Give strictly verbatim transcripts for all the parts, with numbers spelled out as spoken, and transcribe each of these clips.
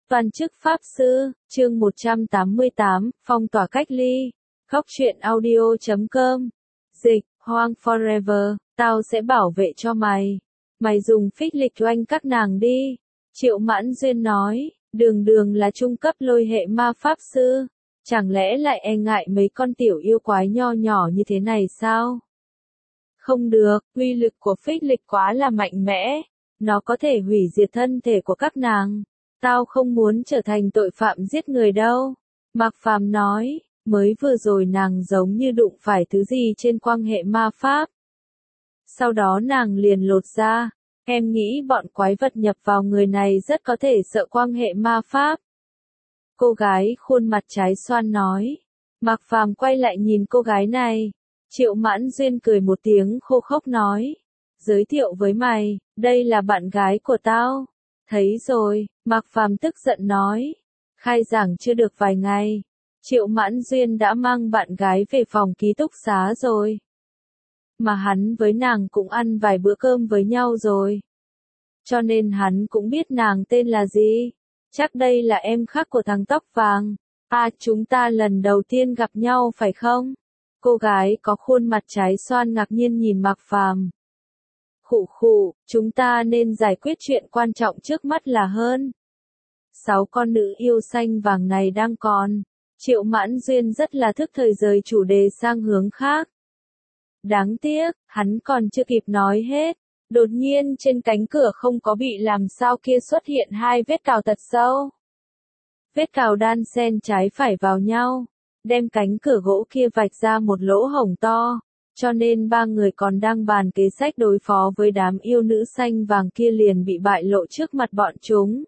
Toàn chức Pháp Sư, chương một trăm tám mươi tám, phong tỏa cách ly. Góc truyện audio chấm com. Dịch, Hoang Forever, tao sẽ bảo vệ cho mày. Mày dùng phích lịch oanh các nàng đi. Triệu Mãn Duyên nói, đường đường là trung cấp lôi hệ ma Pháp Sư. Chẳng lẽ lại e ngại mấy con tiểu yêu quái nho nhỏ như thế này sao? Không được, uy lực của phích lịch quá là mạnh mẽ. Nó có thể hủy diệt thân thể của các nàng. Tao không muốn trở thành tội phạm giết người đâu. Mạc Phàm nói, mới vừa rồi nàng giống như đụng phải thứ gì trên quan hệ ma pháp. Sau đó nàng liền lột ra. Em nghĩ bọn quái vật nhập vào người này rất có thể sợ quan hệ ma pháp. Cô gái khuôn mặt trái xoan nói. Mạc Phàm quay lại nhìn cô gái này. Triệu Mãn Duyên cười một tiếng khô khốc nói. Giới thiệu với mày, đây là bạn gái của tao. Thấy rồi, Mạc Phàm tức giận nói. Khai giảng chưa được vài ngày. Triệu Mãn Duyên đã mang bạn gái về phòng ký túc xá rồi. Mà hắn với nàng cũng ăn vài bữa cơm với nhau rồi. Cho nên hắn cũng biết nàng tên là gì. Chắc đây là em khác của thằng tóc vàng. À, chúng ta lần đầu tiên gặp nhau phải không? Cô gái có khuôn mặt trái xoan ngạc nhiên nhìn Mạc Phàm. Khụ khụ, chúng ta nên giải quyết chuyện quan trọng trước mắt là hơn. Sáu con nữ yêu xanh vàng này đang còn. Triệu Mãn Duyên rất là thức thời rời chủ đề sang hướng khác. Đáng tiếc, hắn còn chưa kịp nói hết. Đột nhiên trên cánh cửa không có bị làm sao kia xuất hiện hai vết cào thật sâu. Vết cào đan xen trái phải vào nhau, đem cánh cửa gỗ kia vạch ra một lỗ hổng to. Cho nên ba người còn đang bàn kế sách đối phó với đám yêu nữ xanh vàng kia liền bị bại lộ trước mặt bọn chúng.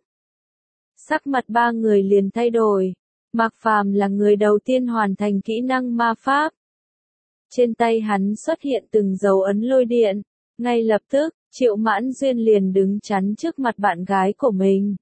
Sắc mặt ba người liền thay đổi. Mạc Phàm là người đầu tiên hoàn thành kỹ năng ma pháp. Trên tay hắn xuất hiện từng dấu ấn lôi điện. Ngay lập tức, Triệu Mãn Duyên liền đứng chắn trước mặt bạn gái của mình.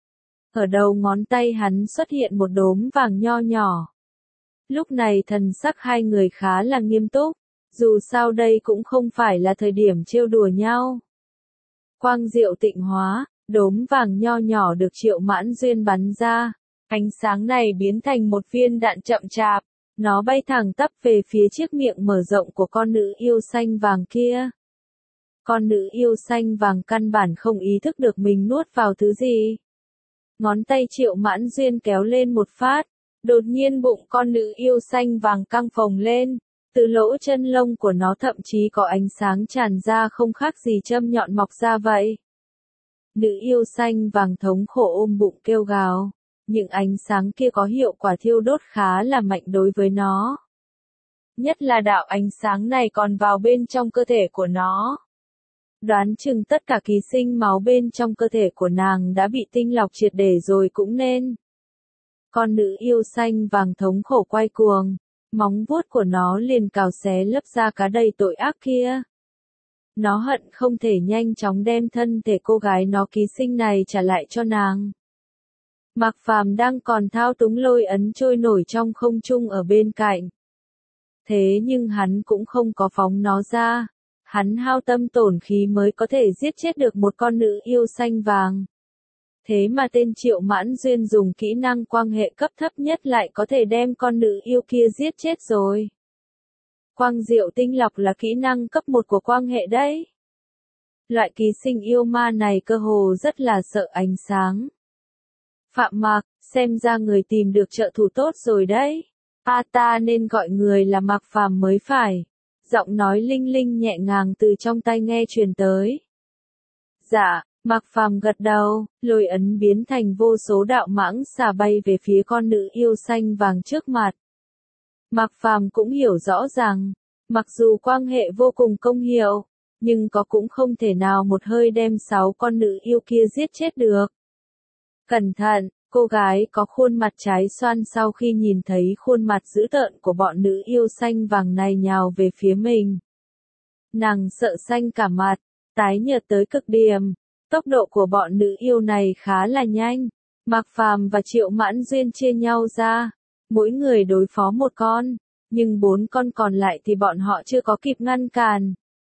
Ở đầu ngón tay hắn xuất hiện một đốm vàng nho nhỏ. Lúc này thần sắc hai người khá là nghiêm túc. Dù sao đây cũng không phải là thời điểm trêu đùa nhau. Quang diệu tịnh hóa, đốm vàng nho nhỏ được Triệu Mãn Duyên bắn ra. Ánh sáng này biến thành một viên đạn chậm chạp. Nó bay thẳng tắp về phía chiếc miệng mở rộng của con nữ yêu xanh vàng kia. Con nữ yêu xanh vàng căn bản không ý thức được mình nuốt vào thứ gì. Ngón tay Triệu Mãn Duyên kéo lên một phát. Đột nhiên bụng con nữ yêu xanh vàng căng phồng lên. Từ lỗ chân lông của nó thậm chí có ánh sáng tràn ra không khác gì châm nhọn mọc ra vậy. Nữ yêu xanh vàng thống khổ ôm bụng kêu gào. Những ánh sáng kia có hiệu quả thiêu đốt khá là mạnh đối với nó. Nhất là đạo ánh sáng này còn vào bên trong cơ thể của nó. Đoán chừng tất cả ký sinh máu bên trong cơ thể của nàng đã bị tinh lọc triệt để rồi cũng nên. Con nữ yêu xanh vàng thống khổ quay cuồng. Móng vuốt của nó liền cào xé lớp da cá đầy tội ác kia. Nó hận không thể nhanh chóng đem thân thể cô gái nó ký sinh này trả lại cho nàng. Mạc Phàm đang còn thao túng lôi ấn trôi nổi trong không trung ở bên cạnh. Thế nhưng hắn cũng không có phóng nó ra. Hắn hao tâm tổn khí mới có thể giết chết được một con nữ yêu xanh vàng. Thế mà tên Triệu Mãn Duyên dùng kỹ năng quang hệ cấp thấp nhất lại có thể đem con nữ yêu kia giết chết rồi. Quang diệu tinh lọc là kỹ năng cấp một của quang hệ đấy. Loại ký sinh yêu ma này cơ hồ rất là sợ ánh sáng. Phạm Mạc, xem ra người tìm được trợ thủ tốt rồi đấy. A ta nên gọi người là Mạc Phàm mới phải. Giọng nói linh linh nhẹ nhàng từ trong tai nghe truyền tới. Dạ. Mạc Phàm gật đầu, lôi ấn biến thành vô số đạo mãng xà bay về phía con nữ yêu xanh vàng trước mặt. Mạc Phàm cũng hiểu rõ rằng, mặc dù quang hệ vô cùng công hiệu, nhưng có cũng không thể nào một hơi đem sáu con nữ yêu kia giết chết được. Cẩn thận, cô gái có khuôn mặt trái xoan sau khi nhìn thấy khuôn mặt dữ tợn của bọn nữ yêu xanh vàng này nhào về phía mình. Nàng sợ xanh cả mặt, tái nhợt tới cực điểm. Tốc độ của bọn nữ yêu này khá là nhanh. Mạc Phàm và Triệu Mãn Duyên chia nhau ra. Mỗi người đối phó một con. Nhưng bốn con còn lại thì bọn họ chưa có kịp ngăn cản.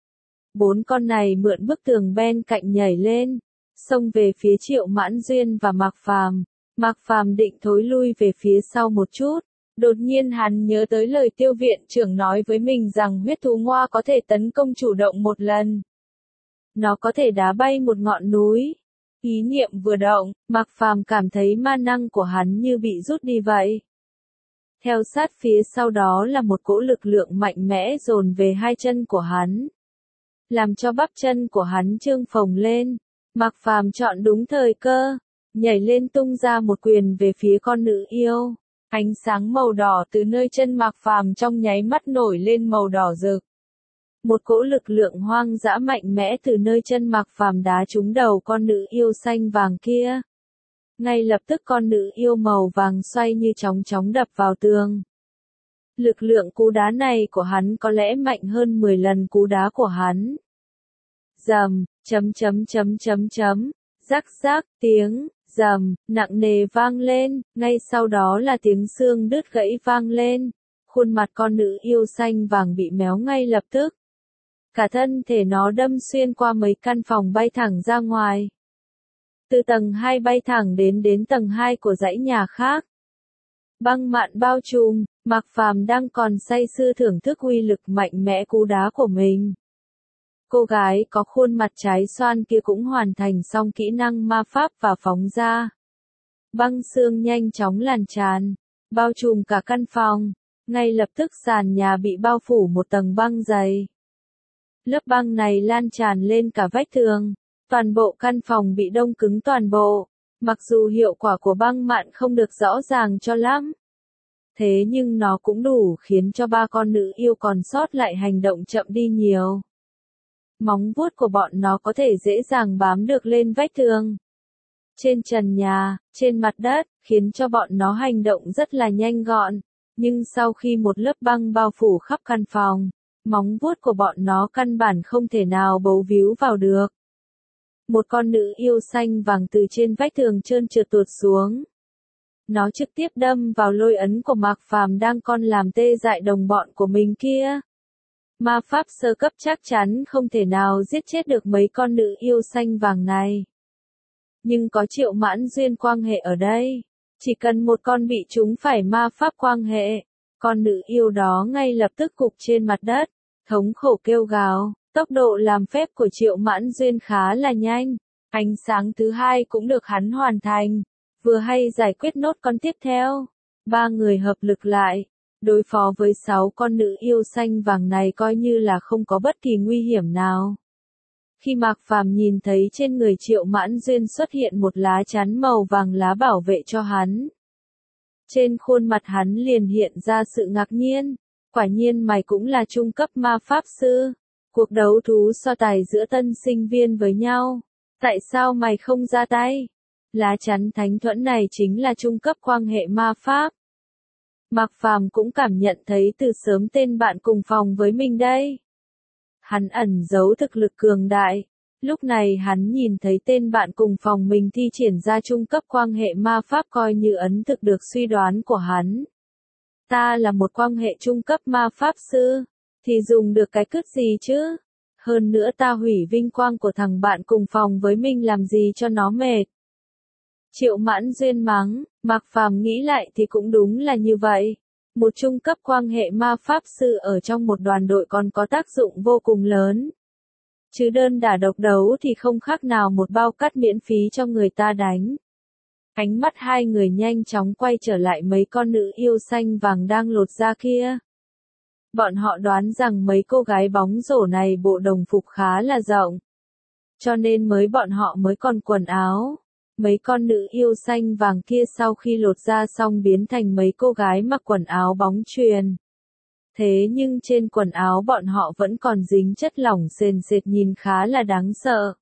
Bốn con này mượn bức tường bên cạnh nhảy lên. Xông về phía Triệu Mãn Duyên và Mạc Phàm. Mạc Phàm định thối lui về phía sau một chút. Đột nhiên hắn nhớ tới lời tiêu viện trưởng nói với mình rằng huyết thú ngoa có thể tấn công chủ động một lần. Nó có thể đá bay một ngọn núi. Ý niệm vừa động, Mạc Phàm cảm thấy ma năng của hắn như bị rút đi vậy. Theo sát phía sau đó là một cỗ lực lượng mạnh mẽ dồn về hai chân của hắn. Làm cho bắp chân của hắn trương phồng lên. Mạc Phàm chọn đúng thời cơ, nhảy lên tung ra một quyền về phía con nữ yêu. Ánh sáng màu đỏ từ nơi chân Mạc Phàm trong nháy mắt nổi lên màu đỏ rực. Một cỗ lực lượng hoang dã mạnh mẽ từ nơi chân Mạc Phàm đá trúng đầu con nữ yêu xanh vàng kia. Ngay lập tức con nữ yêu màu vàng xoay như chóng chóng đập vào tường. Lực lượng cú đá này của hắn có lẽ mạnh hơn mười lần cú đá của hắn. Rầm, chấm chấm chấm chấm chấm, rắc rắc, tiếng, rầm, nặng nề vang lên, ngay sau đó là tiếng xương đứt gãy vang lên. Khuôn mặt con nữ yêu xanh vàng bị méo ngay lập tức. Cả thân thể nó đâm xuyên qua mấy căn phòng bay thẳng ra ngoài. Từ tầng hai bay thẳng đến đến tầng hai của dãy nhà khác. Băng mạn bao trùm, Mạc Phàm đang còn say sưa thưởng thức uy lực mạnh mẽ cú đá của mình. Cô gái có khuôn mặt trái xoan kia cũng hoàn thành xong kỹ năng ma pháp và phóng ra. Băng xương nhanh chóng lan tràn, bao trùm cả căn phòng. Ngay lập tức sàn nhà bị bao phủ một tầng băng dày. Lớp băng này lan tràn lên cả vách tường. Toàn bộ căn phòng bị đông cứng toàn bộ. Mặc dù hiệu quả của băng mạn không được rõ ràng cho lắm. Thế nhưng nó cũng đủ khiến cho ba con nữ yêu còn sót lại hành động chậm đi nhiều. Móng vuốt của bọn nó có thể dễ dàng bám được lên vách tường. Trên trần nhà, trên mặt đất, khiến cho bọn nó hành động rất là nhanh gọn. Nhưng sau khi một lớp băng bao phủ khắp căn phòng, móng vuốt của bọn nó căn bản không thể nào bấu víu vào được. Một con nữ yêu xanh vàng từ trên vách tường trơn trượt tuột xuống. Nó trực tiếp đâm vào lôi ấn của Mạc Phàm đang còn làm tê dại đồng bọn của mình kia. Ma pháp sơ cấp chắc chắn không thể nào giết chết được mấy con nữ yêu xanh vàng này. Nhưng có Triệu Mãn Duyên quang hệ ở đây. Chỉ cần một con bị trúng phải ma pháp quang hệ, con nữ yêu đó ngay lập tức gục trên mặt đất, thống khổ kêu gào. Tốc độ làm phép của Triệu Mãn Duyên khá là nhanh. Ánh sáng thứ hai cũng được hắn hoàn thành. Vừa hay giải quyết nốt con tiếp theo. Ba người hợp lực lại. Đối phó với sáu con nữ yêu xanh vàng này coi như là không có bất kỳ nguy hiểm nào. Khi Mạc Phàm nhìn thấy trên người Triệu Mãn Duyên xuất hiện một lá chắn màu vàng lá bảo vệ cho hắn. Trên khuôn mặt hắn liền hiện ra sự ngạc nhiên. Quả nhiên mày cũng là trung cấp ma pháp sư. Cuộc đấu thú so tài giữa tân sinh viên với nhau. Tại sao mày không ra tay? Lá chắn thánh thuẫn này chính là trung cấp quang hệ ma pháp. Mạc Phàm cũng cảm nhận thấy từ sớm tên bạn cùng phòng với mình đây. Hắn ẩn giấu thực lực cường đại. Lúc này hắn nhìn thấy tên bạn cùng phòng mình thi triển ra trung cấp quang hệ ma pháp coi như ấn thực được suy đoán của hắn. Ta là một quang hệ trung cấp ma pháp sư. Thì dùng được cái cứt gì chứ? Hơn nữa ta hủy vinh quang của thằng bạn cùng phòng với mình làm gì cho nó mệt. Triệu Mãn Duyên mắng, Mạc Phàm nghĩ lại thì cũng đúng là như vậy. Một trung cấp quang hệ ma pháp sư ở trong một đoàn đội còn có tác dụng vô cùng lớn. Chứ đơn đả độc đấu thì không khác nào một bao cát miễn phí cho người ta đánh. Ánh mắt hai người nhanh chóng quay trở lại mấy con nữ yêu xanh vàng đang lột da kia. Bọn họ đoán rằng mấy cô gái bóng rổ này bộ đồng phục khá là rộng. Cho nên mới bọn họ mới còn quần áo. Mấy con nữ yêu xanh vàng kia sau khi lột da xong biến thành mấy cô gái mặc quần áo bóng chuyền. Thế nhưng trên quần áo bọn họ vẫn còn dính chất lỏng sền sệt nhìn khá là đáng sợ.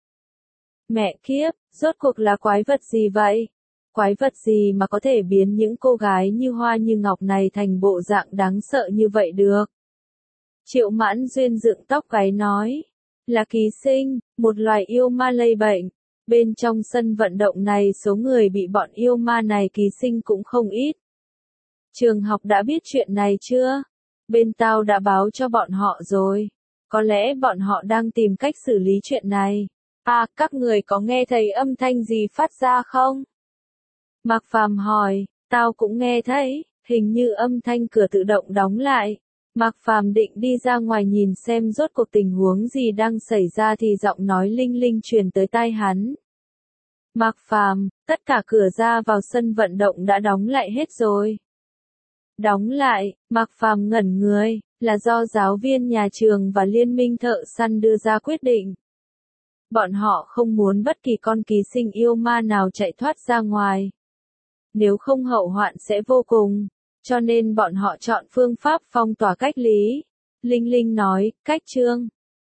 Mẹ kiếp, rốt cuộc là quái vật gì vậy? Quái vật gì mà có thể biến những cô gái như hoa như ngọc này thành bộ dạng đáng sợ như vậy được? Triệu Mãn Duyên dựng tóc gáy nói, là ký sinh, một loài yêu ma lây bệnh. Bên trong sân vận động này số người bị bọn yêu ma này ký sinh cũng không ít. Trường học đã biết chuyện này chưa? Bên tao đã báo cho bọn họ rồi. Có lẽ bọn họ đang tìm cách xử lý chuyện này. À, các người có nghe thấy âm thanh gì phát ra không? Mạc Phàm hỏi, tao cũng nghe thấy, hình như âm thanh cửa tự động đóng lại. Mạc Phàm định đi ra ngoài nhìn xem rốt cuộc tình huống gì đang xảy ra thì giọng nói Linh Linh truyền tới tai hắn. Mạc Phàm, tất cả cửa ra vào sân vận động đã đóng lại hết rồi. Đóng lại, Mạc Phàm ngẩn người, là do giáo viên nhà trường và liên minh thợ săn đưa ra quyết định. Bọn họ không muốn bất kỳ con ký sinh yêu ma nào chạy thoát ra ngoài. Nếu không hậu hoạn sẽ vô cùng, cho nên bọn họ chọn phương pháp phong tỏa cách lý. Linh Linh nói, cách chương